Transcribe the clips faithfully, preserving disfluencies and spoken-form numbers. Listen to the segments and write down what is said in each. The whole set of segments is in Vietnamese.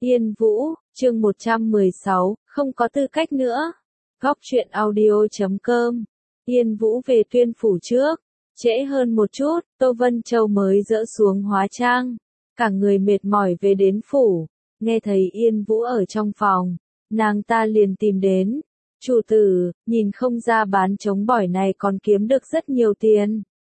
Yên Vũ, chương một trăm mười sáu, không có tư cách nữa. Góc truyện audio chấm com. Yên Vũ về Tuyên phủ trước. Trễ hơn một chút, Tô Vân Châu mới dỡ xuống hóa trang. Cả người mệt mỏi về đến phủ. Nghe thấy Yên Vũ ở trong phòng. Nàng ta liền tìm đến. Chủ tử, nhìn không ra bán trống bỏi này còn kiếm được rất nhiều tiền.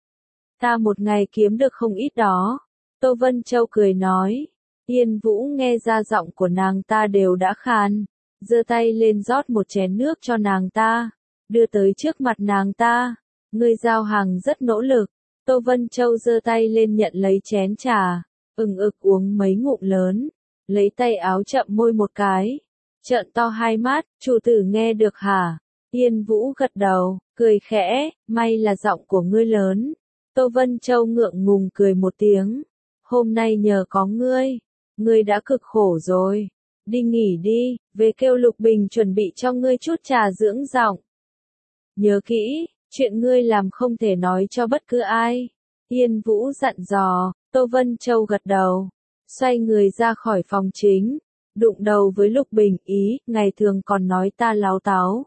Ta một ngày kiếm được không ít đó. Tô Vân Châu cười nói. Yên Vũ nghe ra giọng của nàng ta đều đã khàn, giơ tay lên rót một chén nước cho nàng ta, đưa tới trước mặt nàng ta. Người giao hàng rất nỗ lực. Tô Vân Châu giơ tay lên nhận lấy chén trà, ừng ực uống mấy ngụm lớn, lấy tay áo chậm môi một cái, trợn to hai mắt, chủ tử nghe được hả? Yên Vũ gật đầu, cười khẽ, may là giọng của ngươi lớn. Tô Vân Châu ngượng ngùng cười một tiếng, hôm nay nhờ có ngươi. Ngươi đã cực khổ rồi, đi nghỉ đi, về kêu Lục Bình chuẩn bị cho ngươi chút trà dưỡng giọng. Nhớ kỹ, chuyện ngươi làm không thể nói cho bất cứ ai. Yên Vũ dặn dò. Tô Vân Châu gật đầu, xoay người ra khỏi phòng chính, đụng đầu với Lục Bình. Ý, ngày thường còn nói ta láo táo.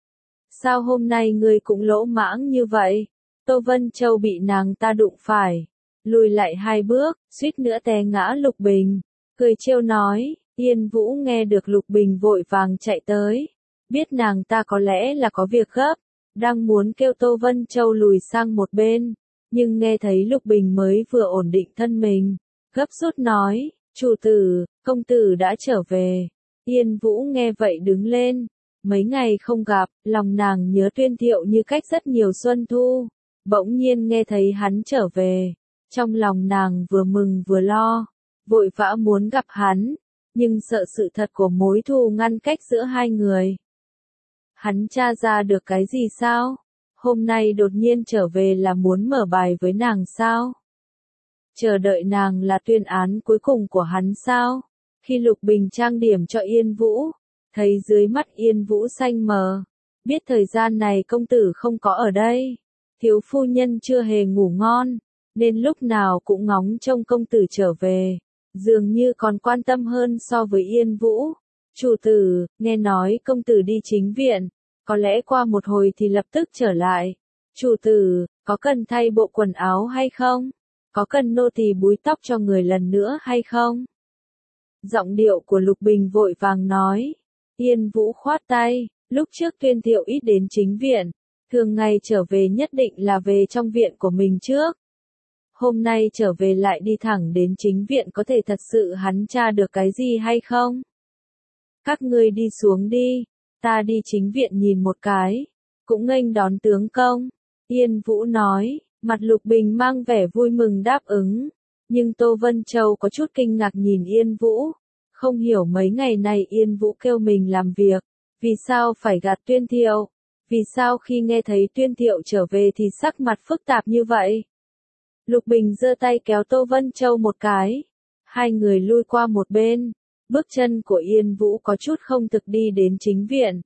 Sao hôm nay ngươi cũng lỗ mãng như vậy? Tô Vân Châu bị nàng ta đụng phải, lùi lại hai bước, suýt nữa té ngã Lục Bình. Cười trêu nói. Yên Vũ nghe được Lục Bình vội vàng chạy tới, biết nàng ta có lẽ là có việc gấp, đang muốn kêu Tô Vân Châu lùi sang một bên, nhưng nghe thấy Lục Bình mới vừa ổn định thân mình, gấp rút nói, chủ tử, công tử đã trở về. Yên Vũ nghe vậy đứng lên, mấy ngày không gặp, lòng nàng nhớ Tuyên Thiệu như cách rất nhiều xuân thu, bỗng nhiên nghe thấy hắn trở về, trong lòng nàng vừa mừng vừa lo. Vội vã muốn gặp hắn, nhưng sợ sự thật của mối thù ngăn cách giữa hai người. Hắn tra ra được cái gì sao? Hôm nay đột nhiên trở về là muốn mở bài với nàng sao? Chờ đợi nàng là tuyên án cuối cùng của hắn sao? Khi Lục Bình trang điểm cho Yên Vũ, thấy dưới mắt Yên Vũ xanh mờ, biết thời gian này công tử không có ở đây, thiếu phu nhân chưa hề ngủ ngon, nên lúc nào cũng ngóng trông công tử trở về. Dường như còn quan tâm hơn so với Yên Vũ. Chủ tử, nghe nói công tử đi chính viện, có lẽ qua một hồi thì lập tức trở lại. Chủ tử, có cần thay bộ quần áo hay không? Có cần nô tỳ búi tóc cho người lần nữa hay không? Giọng điệu của Lục Bình vội vàng nói. Yên Vũ khoát tay, lúc trước Tuyên Thiệu ít đến chính viện, thường ngày trở về nhất định là về trong viện của mình trước. Hôm nay trở về lại đi thẳng đến chính viện, có thể thật sự hắn tra được cái gì hay không? Các ngươi đi xuống đi, ta đi chính viện nhìn một cái, cũng nghênh đón tướng công. Yên Vũ nói, mặt Lục Bình mang vẻ vui mừng đáp ứng, nhưng Tô Vân Châu có chút kinh ngạc nhìn Yên Vũ, không hiểu mấy ngày này Yên Vũ kêu mình làm việc, vì sao phải gạt Tuyên Thiệu, vì sao khi nghe thấy Tuyên Thiệu trở về thì sắc mặt phức tạp như vậy. Lục Bình giơ tay kéo Tô Vân Châu một cái, hai người lui qua một bên, bước chân của Yên Vũ có chút không thực đi đến chính viện.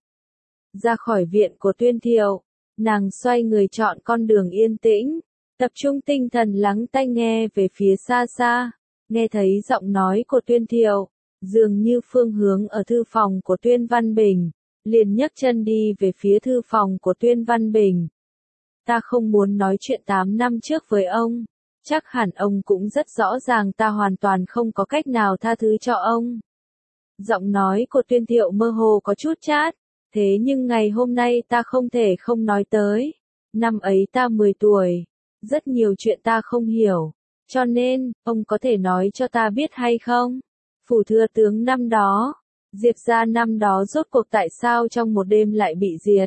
Ra khỏi viện của Tuyên Thiệu, nàng xoay người chọn con đường yên tĩnh, tập trung tinh thần lắng tai nghe về phía xa xa, nghe thấy giọng nói của Tuyên Thiệu, dường như phương hướng ở thư phòng của Tuyên Văn Bình, liền nhấc chân đi về phía thư phòng của Tuyên Văn Bình. Ta không muốn nói chuyện tám năm trước với ông. Chắc hẳn ông cũng rất rõ ràng ta hoàn toàn không có cách nào tha thứ cho ông. Giọng nói của Tuyên Thiệu mơ hồ có chút chát, thế nhưng ngày hôm nay ta không thể không nói tới. Năm ấy ta mười tuổi, rất nhiều chuyện ta không hiểu, cho nên, ông có thể nói cho ta biết hay không? Phủ thừa tướng năm đó, Diệp gia năm đó rốt cuộc tại sao trong một đêm lại bị diệt?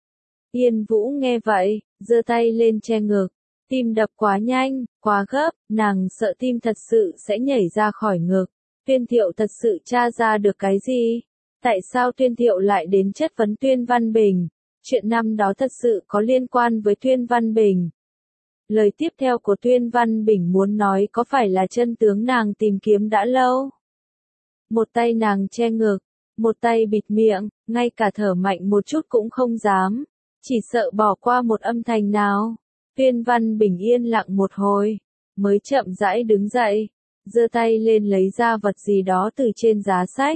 Yên Vũ nghe vậy, giơ tay lên che ngực. Tim đập quá nhanh, quá gấp, nàng sợ tim thật sự sẽ nhảy ra khỏi ngực. Tuyên Thiệu thật sự tra ra được cái gì? Tại sao Tuyên Thiệu lại đến chất vấn Tuyên Văn Bình? Chuyện năm đó thật sự có liên quan với Tuyên Văn Bình. Lời tiếp theo của Tuyên Văn Bình muốn nói có phải là chân tướng nàng tìm kiếm đã lâu? Một tay nàng che ngực, một tay bịt miệng, ngay cả thở mạnh một chút cũng không dám, chỉ sợ bỏ qua một âm thanh nào. Tuyên Văn Bình yên lặng một hồi, mới chậm rãi đứng dậy, giơ tay lên lấy ra vật gì đó từ trên giá sách.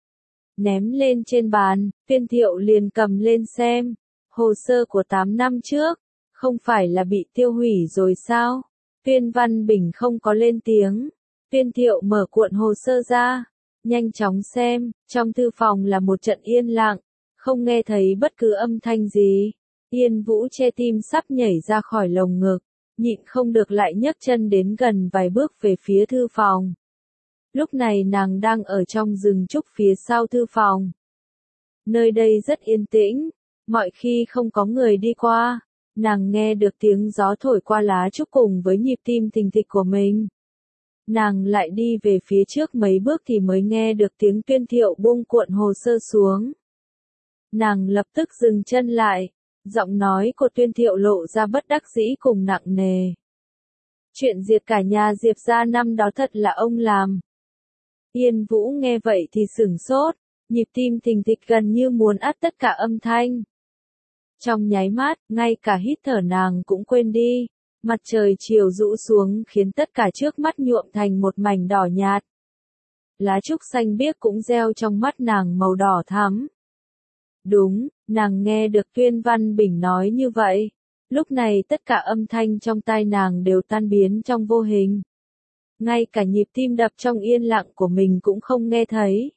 Ném lên trên bàn, Tuyên Thiệu liền cầm lên xem. Hồ sơ của tám năm trước, không phải là bị tiêu hủy rồi sao? Tuyên Văn Bình không có lên tiếng. Tuyên Thiệu mở cuộn hồ sơ ra, nhanh chóng xem, trong thư phòng là một trận yên lặng, không nghe thấy bất cứ âm thanh gì. Yên Vũ che tim sắp nhảy ra khỏi lồng ngực, nhịn không được lại nhấc chân đến gần vài bước về phía thư phòng. Lúc này nàng đang ở trong rừng trúc phía sau thư phòng. Nơi đây rất yên tĩnh, mọi khi không có người đi qua, nàng nghe được tiếng gió thổi qua lá trúc cùng với nhịp tim thình thịch của mình. Nàng lại đi về phía trước mấy bước thì mới nghe được tiếng Tuyên Thiệu buông cuộn hồ sơ xuống. Nàng lập tức dừng chân lại, giọng nói của Tuyên Thiệu lộ ra bất đắc dĩ cùng nặng nề. Chuyện diệt cả nhà Diệp gia năm đó thật là ông làm. Yên Vũ nghe vậy thì sửng sốt, nhịp tim thình thịch gần như muốn át tất cả âm thanh. Trong nháy mắt, ngay cả hít thở nàng cũng quên đi, mặt trời chiều rũ xuống khiến tất cả trước mắt nhuộm thành một mảnh đỏ nhạt. Lá trúc xanh biếc cũng gieo trong mắt nàng màu đỏ thắm. Đúng, nàng nghe được Tuyên Văn Bình nói như vậy. Lúc này tất cả âm thanh trong tai nàng đều tan biến trong vô hình. Ngay cả nhịp tim đập trong yên lặng của mình cũng không nghe thấy.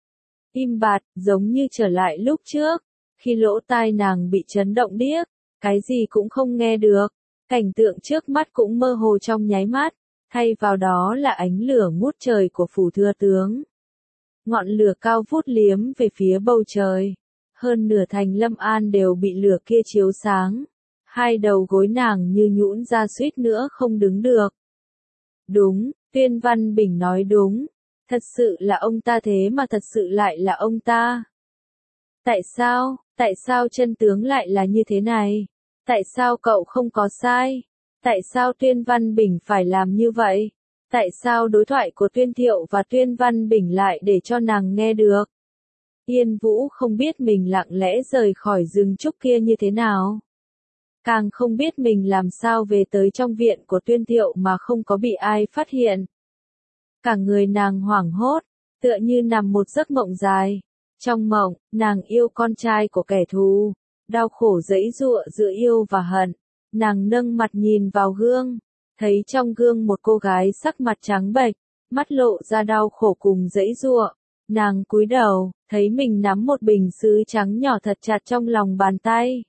Im bặt, giống như trở lại lúc trước, khi lỗ tai nàng bị chấn động điếc, cái gì cũng không nghe được, cảnh tượng trước mắt cũng mơ hồ trong nháy mắt, thay vào đó là ánh lửa ngút trời của phủ thừa tướng. Ngọn lửa cao vút liếm về phía bầu trời, hơn nửa thành Lâm An đều bị lửa kia chiếu sáng, hai đầu gối nàng như nhũn ra suýt nữa không đứng được. Đúng, Tuyên Văn Bình nói đúng, thật sự là ông ta thế mà thật sự lại là ông ta. Tại sao, tại sao chân tướng lại là như thế này? Tại sao cậu không có sai? Tại sao Tuyên Văn Bình phải làm như vậy? Tại sao đối thoại của Tuyên Thiệu và Tuyên Văn Bình lại để cho nàng nghe được? Yên Vũ không biết mình lặng lẽ rời khỏi rừng trúc kia như thế nào. Càng không biết mình làm sao về tới trong viện của Tuyên Thiệu mà không có bị ai phát hiện. Cả người nàng hoảng hốt, tựa như nằm một giấc mộng dài. Trong mộng, nàng yêu con trai của kẻ thù, đau khổ giãy giụa giữa yêu và hận. Nàng nâng mặt nhìn vào gương, thấy trong gương một cô gái sắc mặt trắng bệch, mắt lộ ra đau khổ cùng giãy giụa. Nàng cúi đầu, thấy mình nắm một bình sứ trắng nhỏ thật chặt trong lòng bàn tay.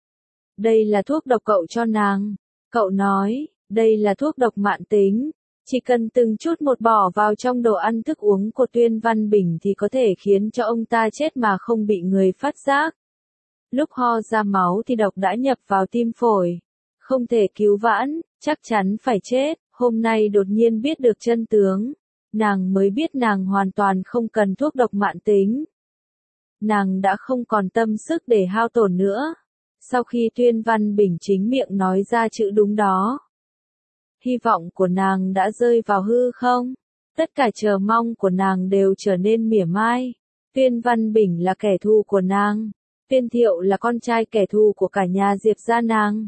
Đây là thuốc độc cậu cho nàng. Cậu nói, đây là thuốc độc mãn tính. Chỉ cần từng chút một bỏ vào trong đồ ăn thức uống của Tuyên Văn Bình thì có thể khiến cho ông ta chết mà không bị người phát giác. Lúc ho ra máu thì độc đã nhập vào tim phổi. Không thể cứu vãn, chắc chắn phải chết. Hôm nay đột nhiên biết được chân tướng. Nàng mới biết nàng hoàn toàn không cần thuốc độc mãn tính. Nàng đã không còn tâm sức để hao tổn nữa. Sau khi Tuyên Văn Bình chính miệng nói ra chữ đúng đó, hy vọng của nàng đã rơi vào hư không. Tất cả chờ mong của nàng đều trở nên mỉa mai. Tuyên Văn Bình là kẻ thù của nàng. Tuyên Thiệu là con trai kẻ thù của cả nhà Diệp gia nàng.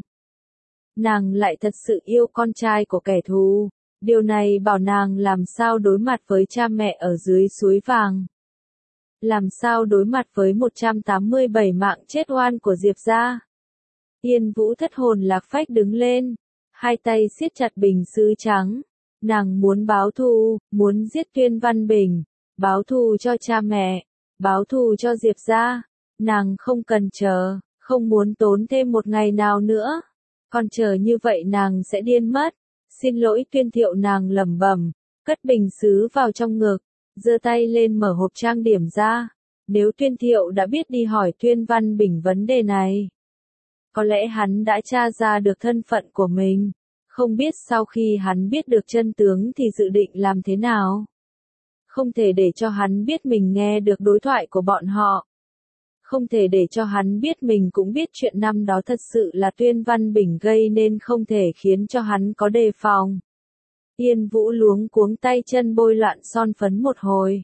Nàng lại thật sự yêu con trai của kẻ thù. Điều này bảo nàng làm sao đối mặt với cha mẹ ở dưới suối vàng. Làm sao đối mặt với một trăm tám mươi bảy mạng chết oan của Diệp gia. Yên Vũ thất hồn lạc phách đứng lên, hai tay siết chặt bình sứ trắng. Nàng muốn báo thù, muốn giết Tuyên Văn Bình, báo thù cho cha mẹ, báo thù cho Diệp gia. Nàng không cần chờ, không muốn tốn thêm một ngày nào nữa. Còn chờ như vậy nàng sẽ điên mất. Xin lỗi Tuyên Thiệu, nàng lẩm bẩm, cất bình sứ vào trong ngực, giơ tay lên mở hộp trang điểm ra. Nếu Tuyên Thiệu đã biết đi hỏi Tuyên Văn Bình vấn đề này, có lẽ hắn đã tra ra được thân phận của mình. Không biết sau khi hắn biết được chân tướng thì dự định làm thế nào. Không thể để cho hắn biết mình nghe được đối thoại của bọn họ. Không thể để cho hắn biết mình cũng biết chuyện năm đó thật sự là Tuyên Văn Bình gây nên, không thể khiến cho hắn có đề phòng. Yên Vũ luống cuống tay chân bôi loạn son phấn một hồi.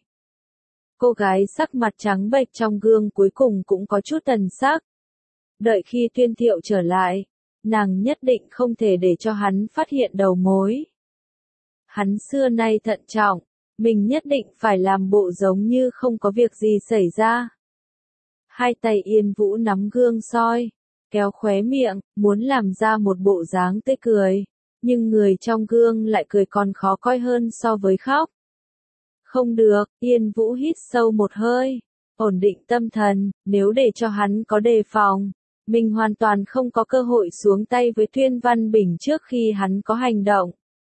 Cô gái sắc mặt trắng bệch trong gương cuối cùng cũng có chút thần sắc. Đợi khi Tuyên Thiệu trở lại, nàng nhất định không thể để cho hắn phát hiện đầu mối. Hắn xưa nay thận trọng, mình nhất định phải làm bộ giống như không có việc gì xảy ra. Hai tay Yên Vũ nắm gương soi, kéo khóe miệng, muốn làm ra một bộ dáng tươi cười, nhưng người trong gương lại cười còn khó coi hơn so với khóc. Không được, Yên Vũ hít sâu một hơi, ổn định tâm thần, nếu để cho hắn có đề phòng, mình hoàn toàn không có cơ hội xuống tay với Tuyên Văn Bình trước khi hắn có hành động.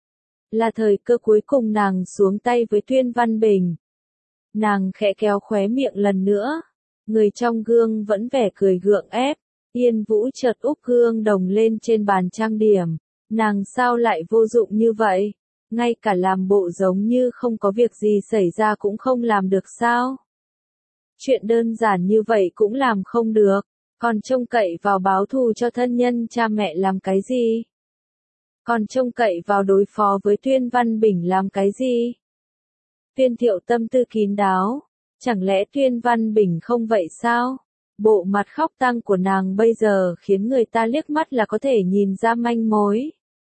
Là thời cơ cuối cùng nàng xuống tay với Tuyên Văn Bình. Nàng khẽ kéo khóe miệng lần nữa, người trong gương vẫn vẻ cười gượng ép, Yên Vũ chợt úp gương đồng lên trên bàn trang điểm, nàng sao lại vô dụng như vậy, ngay cả làm bộ giống như không có việc gì xảy ra cũng không làm được sao? Chuyện đơn giản như vậy cũng làm không được, còn trông cậy vào báo thù cho thân nhân cha mẹ làm cái gì? Còn trông cậy vào đối phó với Tuyên Văn Bình làm cái gì? Tuyên Thiệu tâm tư kín đáo, chẳng lẽ Tuyên Văn Bình không vậy sao? Bộ mặt khóc tang của nàng bây giờ khiến người ta liếc mắt là có thể nhìn ra manh mối.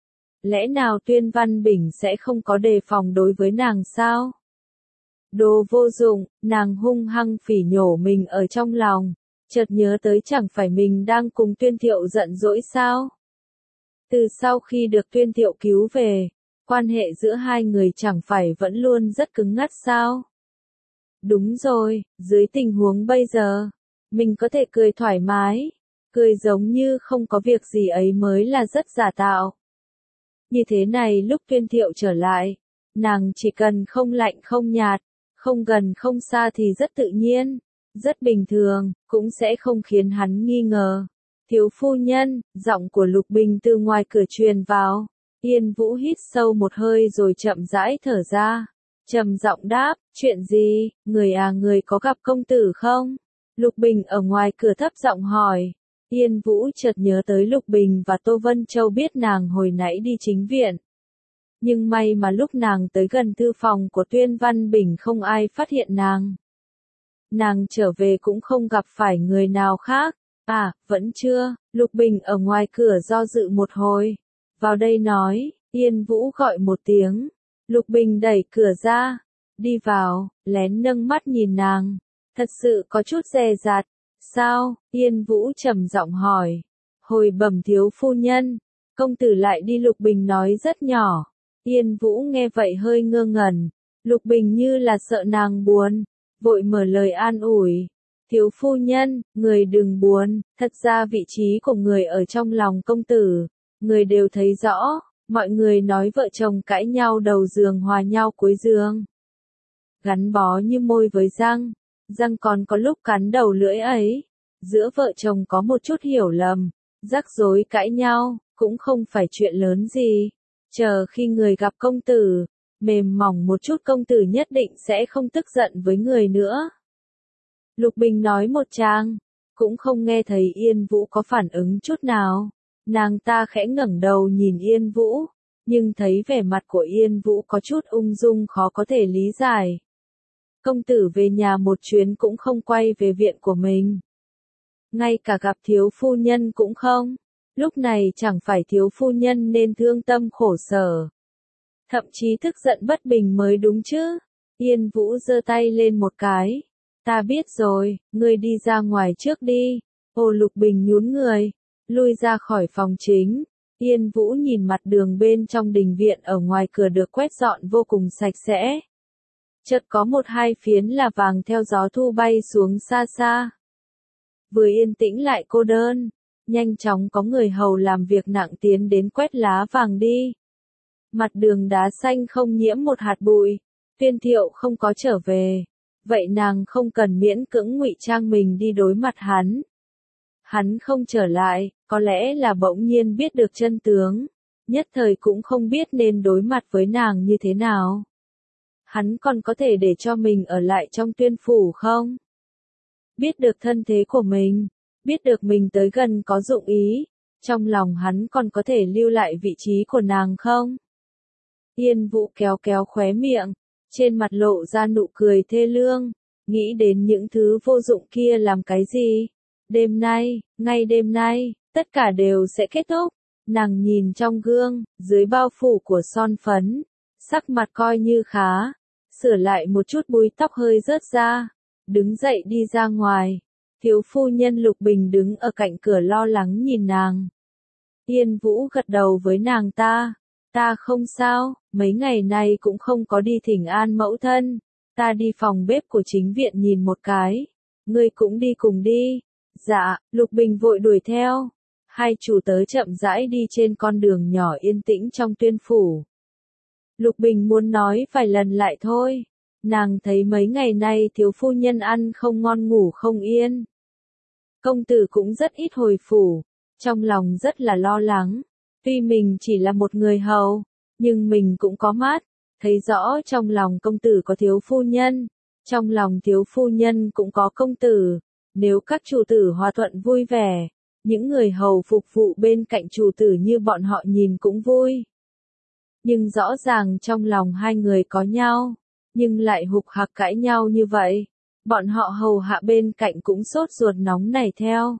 Lẽ nào Tuyên Văn Bình sẽ không có đề phòng đối với nàng sao? Đồ vô dụng, nàng hung hăng phỉ nhổ mình ở trong lòng, chợt nhớ tới chẳng phải mình đang cùng Tuyên Thiệu giận dỗi sao? Từ sau khi được Tuyên Thiệu cứu về, quan hệ giữa hai người chẳng phải vẫn luôn rất cứng ngắc sao? Đúng rồi, dưới tình huống bây giờ, mình có thể cười thoải mái, cười giống như không có việc gì ấy mới là rất giả tạo. Như thế này lúc Tuyên Thiệu trở lại, nàng chỉ cần không lạnh không nhạt, không gần không xa thì rất tự nhiên, rất bình thường, cũng sẽ không khiến hắn nghi ngờ. Thiếu phu nhân, giọng của Lục Bình từ ngoài cửa truyền vào. Yên Vũ hít sâu một hơi rồi chậm rãi thở ra. Trầm giọng đáp, chuyện gì, người à người có gặp công tử không? Lục Bình ở ngoài cửa thấp giọng hỏi. Yên Vũ chợt nhớ tới Lục Bình và Tô Vân Châu biết nàng hồi nãy đi chính viện. Nhưng may mà lúc nàng tới gần thư phòng của Tuyên Văn Bình không ai phát hiện nàng. Nàng trở về cũng không gặp phải người nào khác. À, vẫn chưa, Lục Bình ở ngoài cửa do dự một hồi. Vào đây nói, Yên Vũ gọi một tiếng. Lục Bình đẩy cửa ra, đi vào, lén nâng mắt nhìn nàng. Thật sự có chút dè dặt. Sao? Yên Vũ trầm giọng hỏi. Hồi bẩm thiếu phu nhân, công tử lại đi, Lục Bình nói rất nhỏ. Yên Vũ nghe vậy hơi ngơ ngẩn. Lục Bình như là sợ nàng buồn, vội mở lời an ủi. Thiếu phu nhân, người đừng buồn, thật ra vị trí của người ở trong lòng công tử, người đều thấy rõ, mọi người nói vợ chồng cãi nhau đầu giường hòa nhau cuối giường. Gắn bó như môi với răng, răng còn có lúc cắn đầu lưỡi ấy, giữa vợ chồng có một chút hiểu lầm, rắc rối cãi nhau, cũng không phải chuyện lớn gì. Chờ khi người gặp công tử, mềm mỏng một chút công tử nhất định sẽ không tức giận với người nữa. Lục Bình nói một tràng, cũng không nghe thấy Yên Vũ có phản ứng chút nào. Nàng ta khẽ ngẩng đầu nhìn Yên Vũ, nhưng thấy vẻ mặt của Yên Vũ có chút ung dung khó có thể lý giải. Công tử về nhà một chuyến cũng không quay về viện của mình. Ngay cả gặp thiếu phu nhân cũng không. Lúc này chẳng phải thiếu phu nhân nên thương tâm khổ sở. Thậm chí tức giận bất bình mới đúng chứ. Yên Vũ giơ tay lên một cái. Ta biết rồi, ngươi đi ra ngoài trước đi. Hồ Lục Bình nhún người, lui ra khỏi phòng chính. Yên Vũ nhìn mặt đường bên trong đình viện ở ngoài cửa được quét dọn vô cùng sạch sẽ. Chợt có một hai phiến là vàng theo gió thu bay xuống xa xa. Vừa yên tĩnh lại cô đơn, nhanh chóng có người hầu làm việc nặng tiến đến quét lá vàng đi. Mặt đường đá xanh không nhiễm một hạt bụi, Tuyên Thiệu không có trở về. Vậy nàng không cần miễn cưỡng ngụy trang mình đi đối mặt hắn. Hắn không trở lại, có lẽ là bỗng nhiên biết được chân tướng, nhất thời cũng không biết nên đối mặt với nàng như thế nào. Hắn còn có thể để cho mình ở lại trong Tuyên phủ không? Biết được thân thế của mình, biết được mình tới gần có dụng ý, trong lòng hắn còn có thể lưu lại vị trí của nàng không? Yên Vũ kéo kéo khóe miệng, trên mặt lộ ra nụ cười thê lương, nghĩ đến những thứ vô dụng kia làm cái gì? Đêm nay, ngay đêm nay, tất cả đều sẽ kết thúc. Nàng nhìn trong gương, dưới bao phủ của son phấn, sắc mặt coi như khá, sửa lại một chút búi tóc hơi rớt ra, đứng dậy đi ra ngoài. Thiếu phu nhân Lục Bình đứng ở cạnh cửa lo lắng nhìn nàng. Yên Vũ gật đầu với nàng ta, ta không sao, mấy ngày nay cũng không có đi thỉnh an mẫu thân, ta đi phòng bếp của chính viện nhìn một cái, ngươi cũng đi cùng đi. Dạ, Lục Bình vội đuổi theo. Hai chủ tớ chậm rãi đi trên con đường nhỏ yên tĩnh trong Tuyên phủ. Lục Bình muốn nói vài lần lại thôi, nàng thấy mấy ngày nay thiếu phu nhân ăn không ngon ngủ không yên. Công tử cũng rất ít hồi phủ, trong lòng rất là lo lắng, tuy mình chỉ là một người hầu, nhưng mình cũng có mắt, thấy rõ trong lòng công tử có thiếu phu nhân, trong lòng thiếu phu nhân cũng có công tử, nếu các chủ tử hòa thuận vui vẻ, những người hầu phục vụ bên cạnh chủ tử như bọn họ nhìn cũng vui. Nhưng rõ ràng trong lòng hai người có nhau, nhưng lại hục hạc cãi nhau như vậy, bọn họ hầu hạ bên cạnh cũng sốt ruột nóng nảy theo.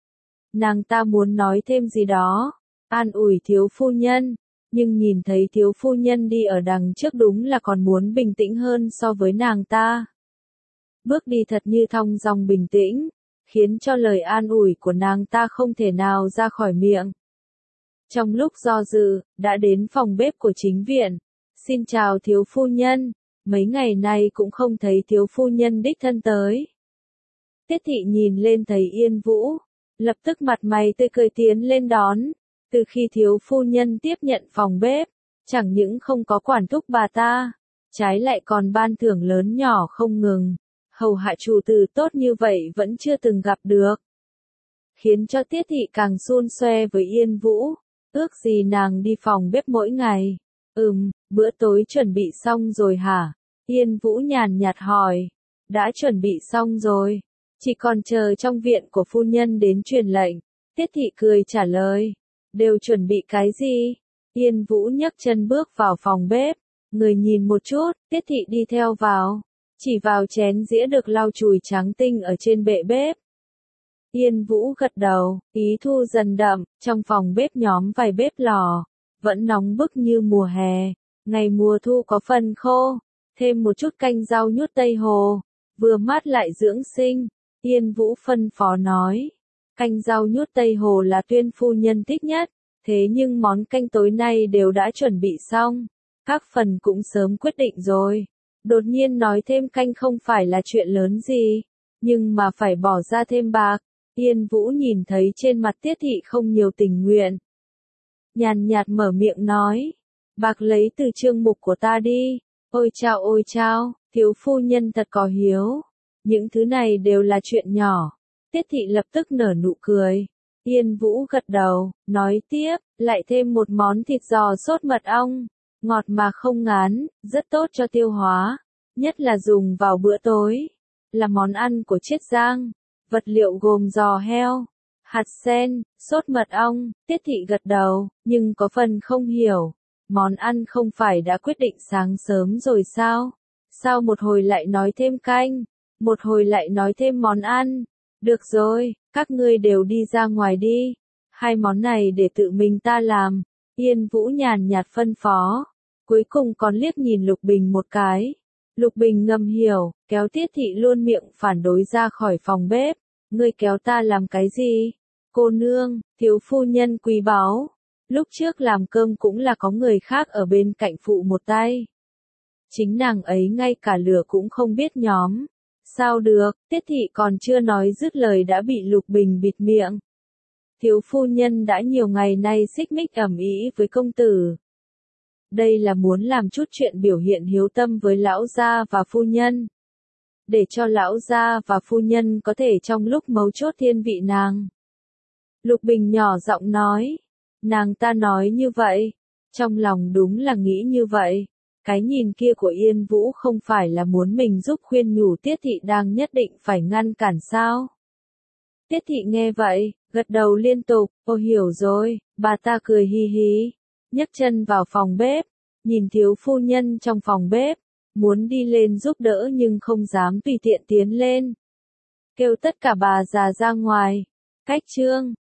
Nàng ta muốn nói thêm gì đó, an ủi thiếu phu nhân, nhưng nhìn thấy thiếu phu nhân đi ở đằng trước đúng là còn muốn bình tĩnh hơn so với nàng ta. Bước đi thật như thong dong bình tĩnh, khiến cho lời an ủi của nàng ta không thể nào ra khỏi miệng. Trong lúc do dự, đã đến phòng bếp của chính viện. Xin chào thiếu phu nhân, mấy ngày nay cũng không thấy thiếu phu nhân đích thân tới. Tiết thị nhìn lên thấy Yên Vũ, lập tức mặt mày tươi cười tiến lên đón. Từ khi thiếu phu nhân tiếp nhận phòng bếp, chẳng những không có quản thúc bà ta, trái lại còn ban thưởng lớn nhỏ không ngừng. Hầu hạ chủ tử tốt như vậy vẫn chưa từng gặp được. Khiến cho Tiết thị càng xun xoe với Yên Vũ, ước gì nàng đi phòng bếp mỗi ngày. Ừm, bữa tối chuẩn bị xong rồi hả? Yên Vũ nhàn nhạt hỏi. Đã chuẩn bị xong rồi, chỉ còn chờ trong viện của phu nhân đến truyền lệnh. Tiết thị cười trả lời. Đều chuẩn bị cái gì? Yên Vũ nhấc chân bước vào phòng bếp, người nhìn một chút, Tiết thị đi theo vào. Chỉ vào chén dĩa được lau chùi trắng tinh ở trên bệ bếp. Yên Vũ gật đầu, ý thu dần đậm, trong phòng bếp nhóm vài bếp lò, vẫn nóng bức như mùa hè, ngày mùa thu có phần khô, thêm một chút canh rau nhút Tây Hồ, vừa mát lại dưỡng sinh. Yên Vũ phân phó nói, canh rau nhút Tây Hồ là Tuyên phu nhân thích nhất, thế nhưng món canh tối nay đều đã chuẩn bị xong, các phần cũng sớm quyết định rồi. Đột nhiên nói thêm canh không phải là chuyện lớn gì, nhưng mà phải bỏ ra thêm bạc. Yên Vũ nhìn thấy trên mặt Tiết thị không nhiều tình nguyện. Nhàn nhạt mở miệng nói, bạc lấy từ chương mục của ta đi. Ôi chao ôi chao, thiếu phu nhân thật có hiếu. Những thứ này đều là chuyện nhỏ. Tiết thị lập tức nở nụ cười. Yên Vũ gật đầu, nói tiếp, lại thêm một món thịt giò sốt mật ong. Ngọt mà không ngán, rất tốt cho tiêu hóa, nhất là dùng vào bữa tối, là món ăn của Chiết Giang. Vật liệu gồm giò heo, hạt sen, sốt mật ong. Tiết thị gật đầu, nhưng có phần không hiểu, món ăn không phải đã quyết định sáng sớm rồi sao? Sao một hồi lại nói thêm canh, một hồi lại nói thêm món ăn? Được rồi, các ngươi đều đi ra ngoài đi, hai món này để tự mình ta làm. Yên Vũ nhàn nhạt phân phó. Cuối cùng còn liếc nhìn Lục Bình một cái. Lục Bình ngầm hiểu, kéo Tiết thị luôn miệng phản đối ra khỏi phòng bếp. Ngươi kéo ta làm cái gì? Cô nương, thiếu phu nhân quý báu. Lúc trước làm cơm cũng là có người khác ở bên cạnh phụ một tay. Chính nàng ấy ngay cả lửa cũng không biết nhóm. Sao được, Tiết thị còn chưa nói dứt lời đã bị Lục Bình bịt miệng. Thiếu phu nhân đã nhiều ngày nay xích mích ầm ĩ với công tử. Đây là muốn làm chút chuyện biểu hiện hiếu tâm với lão gia và phu nhân. Để cho lão gia và phu nhân có thể trong lúc mấu chốt thiên vị nàng. Lục Bình nhỏ giọng nói. Nàng ta nói như vậy. Trong lòng đúng là nghĩ như vậy. Cái nhìn kia của Yên Vũ không phải là muốn mình giúp khuyên nhủ Tiết thị đang nhất định phải ngăn cản sao? Tiết thị nghe vậy, gật đầu liên tục. Ô hiểu rồi, bà ta cười hi hi. Nhấc chân vào phòng bếp, nhìn thiếu phu nhân trong phòng bếp, muốn đi lên giúp đỡ nhưng không dám tùy tiện tiến lên. Kêu tất cả bà già ra ngoài. Cách chương